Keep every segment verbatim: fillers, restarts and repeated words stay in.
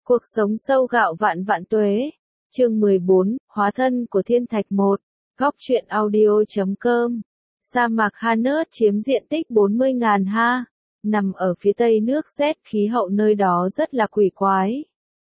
Cuộc sống sâu gạo vạn vạn tuế. Chương mười bốn, Hóa thân của thiên thạch một. Góc truyện audio chấm com. Sa mạc Hanet chiếm diện tích bốn mươi nghìn ha. Nằm ở phía tây nước Z, khí hậu nơi đó rất là quỷ quái.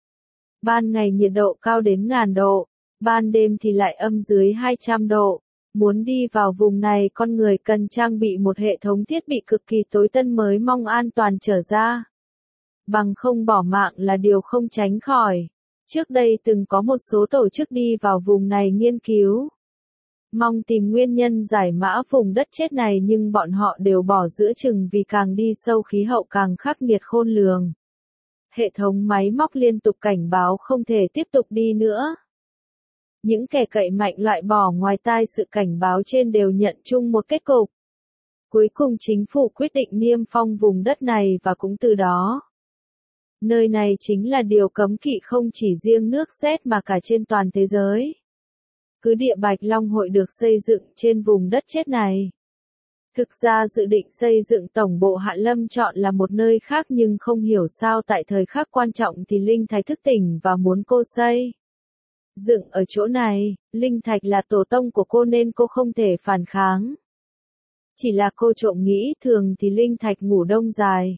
Ban ngày nhiệt độ cao đến ngàn độ, ban đêm thì lại âm dưới hai trăm độ. Muốn đi vào vùng này con người cần trang bị một hệ thống thiết bị cực kỳ tối tân mới mong an toàn trở ra. Bằng không bỏ mạng là điều không tránh khỏi. Trước đây từng có một số tổ chức đi vào vùng này nghiên cứu. Mong tìm nguyên nhân giải mã vùng đất chết này nhưng bọn họ đều bỏ giữa chừng vì càng đi sâu khí hậu càng khắc nghiệt khôn lường. Hệ thống máy móc liên tục cảnh báo không thể tiếp tục đi nữa. Những kẻ cậy mạnh loại bỏ ngoài tai sự cảnh báo trên đều nhận chung một kết cục. Cuối cùng chính phủ quyết định niêm phong vùng đất này và cũng từ đó. Nơi này chính là điều cấm kỵ không chỉ riêng nước Z mà cả trên toàn thế giới. Cứ địa Bạch Long Hội được xây dựng trên vùng đất chết này. Thực ra dự định xây dựng tổng bộ Hạ Lâm chọn là một nơi khác nhưng không hiểu sao tại thời khắc quan trọng thì Linh Thạch thức tỉnh và muốn cô xây dựng ở chỗ này. Linh Thạch là tổ tông của cô nên cô không thể phản kháng. Chỉ là cô trộm nghĩ thường thì Linh Thạch ngủ đông dài.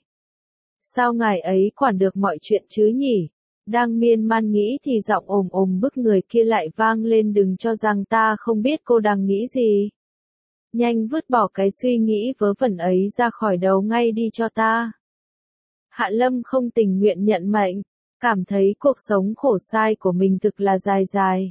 Sao ngài ấy quản được mọi chuyện chứ nhỉ? Đang miên man nghĩ thì giọng ồm ồm bức người kia lại vang lên, đừng cho rằng ta không biết cô đang nghĩ gì. Nhanh vứt bỏ cái suy nghĩ vớ vẩn ấy ra khỏi đầu ngay đi cho ta. Hạ Lâm không tình nguyện nhận mệnh, cảm thấy cuộc sống khổ sai của mình thực là dài dài.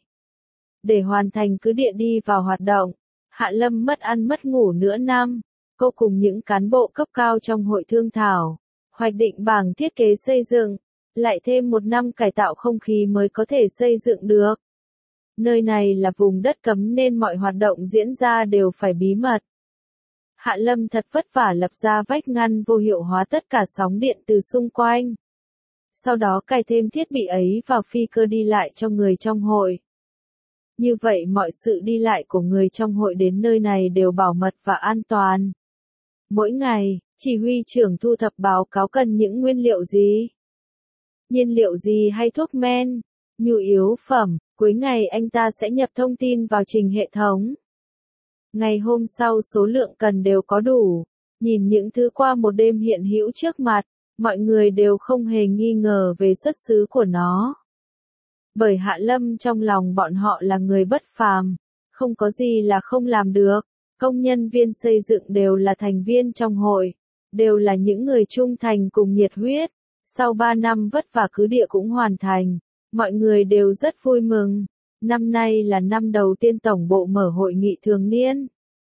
Để hoàn thành cứ địa đi vào hoạt động, Hạ Lâm mất ăn mất ngủ nửa năm, cô cùng những cán bộ cấp cao trong hội thương thảo, hoạch định bảng thiết kế xây dựng, lại thêm một năm cải tạo không khí mới có thể xây dựng được. Nơi này là vùng đất cấm nên mọi hoạt động diễn ra đều phải bí mật. Hạ Lâm thật vất vả lập ra vách ngăn vô hiệu hóa tất cả sóng điện từ xung quanh. Sau đó cài thêm thiết bị ấy vào phi cơ đi lại cho người trong hội. Như vậy mọi sự đi lại của người trong hội đến nơi này đều bảo mật và an toàn. Mỗi ngày, chỉ huy trưởng thu thập báo cáo cần những nguyên liệu gì, nhiên liệu gì hay thuốc men, nhu yếu phẩm. Cuối ngày anh ta sẽ nhập thông tin vào trình hệ thống. Ngày hôm sau số lượng cần đều có đủ. Nhìn những thứ qua một đêm hiện hữu trước mặt, mọi người đều không hề nghi ngờ về xuất xứ của nó. Bởi Hạ Lâm trong lòng bọn họ là người bất phàm, không có gì là không làm được. Công nhân viên xây dựng đều là thành viên trong hội, đều là những người trung thành cùng nhiệt huyết. Sau ba năm vất vả cứ địa cũng hoàn thành, mọi người đều rất vui mừng. Năm nay là năm đầu tiên tổng bộ mở hội nghị thường niên.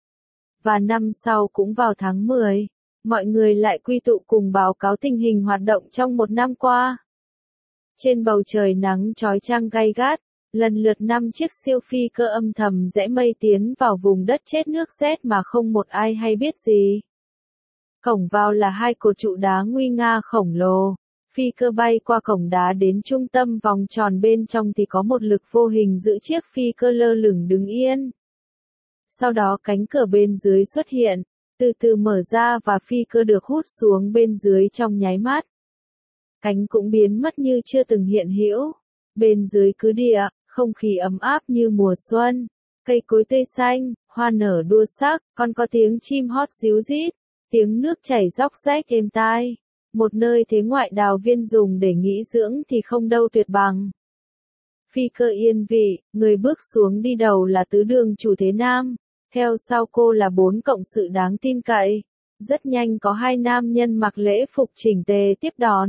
Và năm sau cũng vào tháng mười, mọi người lại quy tụ cùng báo cáo tình hình hoạt động trong một năm qua. Trên bầu trời nắng chói chang gay gắt, lần lượt năm chiếc siêu phi cơ âm thầm rẽ mây tiến vào vùng đất chết nước Z mà không một ai hay biết gì. Cổng vào là hai cột trụ đá nguy nga khổng lồ. Phi cơ bay qua cổng đá đến trung tâm vòng tròn, bên trong thì có một lực vô hình giữ chiếc phi cơ lơ lửng đứng yên. Sau đó cánh cửa bên dưới xuất hiện, từ từ mở ra và phi cơ được hút xuống bên dưới trong nháy mắt. Cánh cũng biến mất như chưa từng hiện hữu. Bên dưới cứ địa, không khí ấm áp như mùa xuân, cây cối tươi xanh, hoa nở đua sắc, còn có tiếng chim hót ríu rít, tiếng nước chảy róc rách êm tai. Một nơi thế ngoại đào viên dùng để nghỉ dưỡng thì không đâu tuyệt bằng. Phi cơ yên vị, người bước xuống đi đầu là tứ đường chủ Thế Nam, theo sau cô là bốn cộng sự đáng tin cậy. Rất nhanh có hai nam nhân mặc lễ phục chỉnh tề tiếp đón.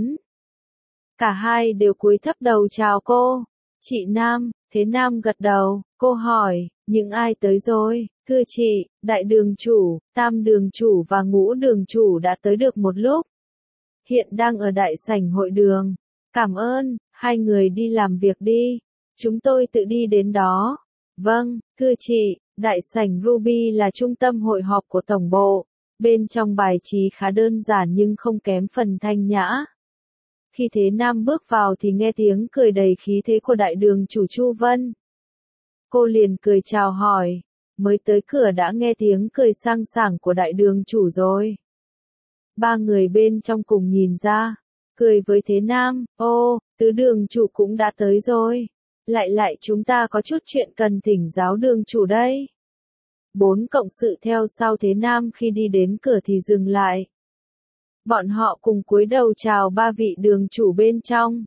Cả hai đều cúi thấp đầu chào cô. Chị Nam. Thế Nam gật đầu, cô hỏi, những ai tới rồi? Thưa chị, đại đường chủ, tam đường chủ và ngũ đường chủ đã tới được một lúc. Hiện đang ở đại sảnh hội đường. Cảm ơn, hai người đi làm việc đi. Chúng tôi tự đi đến đó. Vâng, thưa chị, đại sảnh Ruby là trung tâm hội họp của tổng bộ. Bên trong bài trí khá đơn giản nhưng không kém phần thanh nhã. Khi Thế Nam bước vào thì nghe tiếng cười đầy khí thế của đại đường chủ Chu Vân. Cô liền cười chào hỏi. Mới tới cửa đã nghe tiếng cười sang sảng của đại đường chủ rồi. Ba người bên trong cùng nhìn ra, cười với Thế Nam, ô, tứ đường chủ cũng đã tới rồi. Lại lại chúng ta có chút chuyện cần thỉnh giáo đường chủ đây. Bốn cộng sự theo sau Thế Nam khi đi đến cửa thì dừng lại. Bọn họ cùng cúi đầu chào ba vị đường chủ bên trong.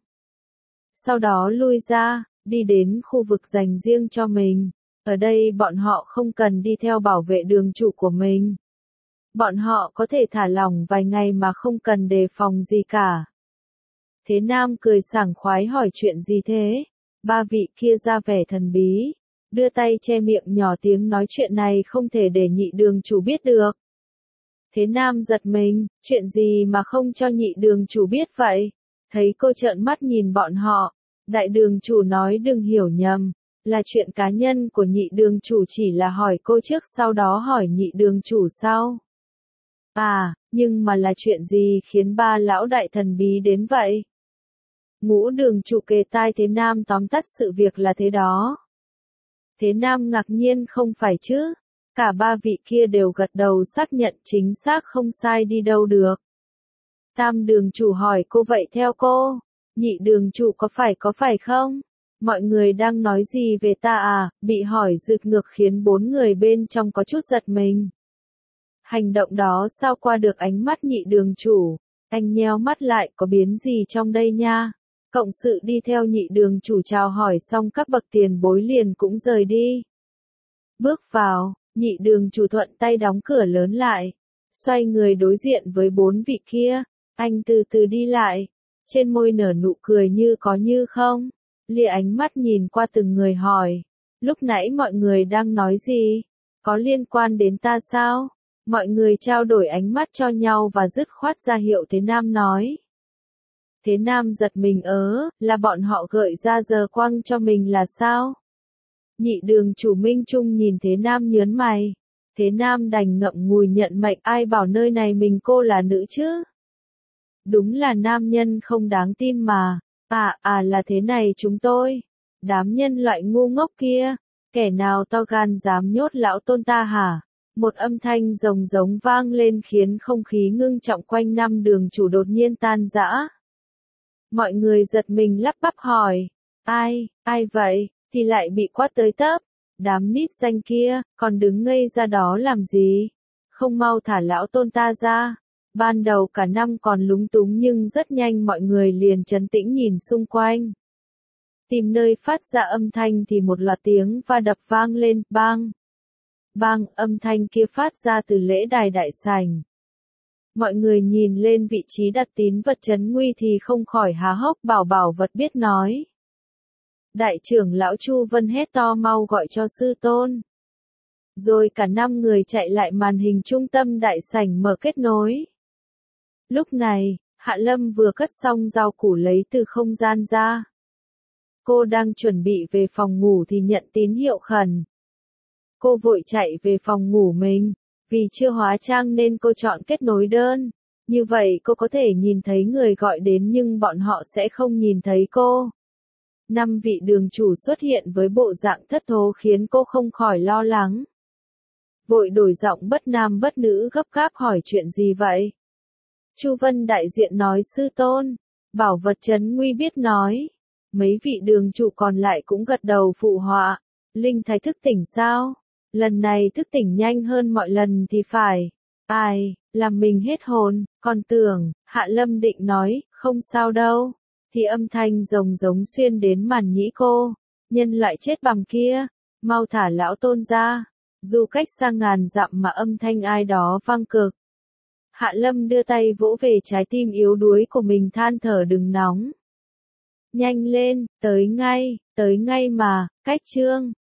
Sau đó lui ra, đi đến khu vực dành riêng cho mình. Ở đây bọn họ không cần đi theo bảo vệ đường chủ của mình. Bọn họ có thể thả lỏng vài ngày mà không cần đề phòng gì cả. Thế Nam cười sảng khoái hỏi chuyện gì thế? Ba vị kia ra vẻ thần bí, đưa tay che miệng nhỏ tiếng nói chuyện này không thể để nhị đường chủ biết được. Thế Nam giật mình, chuyện gì mà không cho nhị đường chủ biết vậy? Thấy cô trợn mắt nhìn bọn họ, đại đường chủ nói đừng hiểu nhầm, là chuyện cá nhân của nhị đường chủ, chỉ là hỏi cô trước sau đó hỏi nhị đường chủ sau. À, nhưng mà là chuyện gì khiến ba lão đại thần bí đến vậy? Ngũ đường chủ kề tai Thế Nam tóm tắt sự việc là thế đó. Thế Nam ngạc nhiên không phải chứ? Cả ba vị kia đều gật đầu xác nhận chính xác không sai đi đâu được. Tam đường chủ hỏi cô vậy theo cô, nhị đường chủ có phải có phải không? Mọi người đang nói gì về ta à? Bị hỏi rượt ngược khiến bốn người bên trong có chút giật mình. Hành động đó sao qua được ánh mắt nhị đường chủ? Anh nheo mắt lại, có biến gì trong đây nha? Cộng sự đi theo nhị đường chủ chào hỏi xong các bậc tiền bối liền cũng rời đi. Bước vào, nhị đường chủ thuận tay đóng cửa lớn lại. Xoay người đối diện với bốn vị kia. Anh từ từ đi lại. Trên môi nở nụ cười như có như không. Lìa ánh mắt nhìn qua từng người hỏi. Lúc nãy mọi người đang nói gì? Có liên quan đến ta sao? Mọi người trao đổi ánh mắt cho nhau và dứt khoát ra hiệu Thế Nam nói. Thế Nam giật mình ớ, là bọn họ gợi ra giờ quăng cho mình là sao? Nhị đường chủ Minh Trung nhìn Thế Nam nhớn mày. Thế Nam đành ngậm ngùi nhận mệnh, ai bảo nơi này mình cô là nữ chứ? Đúng là nam nhân không đáng tin mà. À, à là thế này chúng tôi. Đám nhân loại ngu ngốc kia. Kẻ nào to gan dám nhốt lão tôn ta hả? Một âm thanh rồng giống vang lên khiến không khí ngưng trọng quanh năm đường chủ đột nhiên tan rã. Mọi người giật mình lắp bắp hỏi. Ai, ai vậy? Thì lại bị quát tới tấp. Đám nít danh kia, còn đứng ngây ra đó làm gì? Không mau thả lão tôn ta ra. Ban đầu cả năm còn lúng túng nhưng rất nhanh mọi người liền trấn tĩnh nhìn xung quanh. Tìm nơi phát ra âm thanh thì một loạt tiếng va đập vang lên, bang. Bang, âm thanh kia phát ra từ lễ đài đại sảnh. Mọi người nhìn lên vị trí đặt tín vật trấn nguy thì không khỏi há hốc, bảo bảo vật biết nói. Đại trưởng lão Chu Vân hét to mau gọi cho sư tôn. Rồi cả năm người chạy lại màn hình trung tâm đại sảnh mở kết nối. Lúc này, Hạ Lâm vừa cất xong rau củ lấy từ không gian ra. Cô đang chuẩn bị về phòng ngủ thì nhận tín hiệu khẩn. Cô vội chạy về phòng ngủ mình, vì chưa hóa trang nên cô chọn kết nối đơn. Như vậy cô có thể nhìn thấy người gọi đến nhưng bọn họ sẽ không nhìn thấy cô. Năm vị đường chủ xuất hiện với bộ dạng thất thố khiến cô không khỏi lo lắng. Vội đổi giọng bất nam bất nữ gấp gáp hỏi chuyện gì vậy? Chu Vân đại diện nói sư tôn, bảo vật trấn nguy biết nói. Mấy vị đường chủ còn lại cũng gật đầu phụ họa. Linh Thái thức tỉnh sao? Lần này thức tỉnh nhanh hơn mọi lần thì phải. Ai, làm mình hết hồn, còn tưởng, Hạ Lâm định nói, không sao đâu. Thì âm thanh rồng giống xuyên đến màn nhĩ cô. Nhân loại chết bằm kia, mau thả lão tôn ra. Dù cách xa ngàn dặm mà âm thanh ai đó vang cực. Hạ Lâm đưa tay vỗ về trái tim yếu đuối của mình than thở đừng nóng. Nhanh lên, tới ngay, tới ngay mà, cách chương.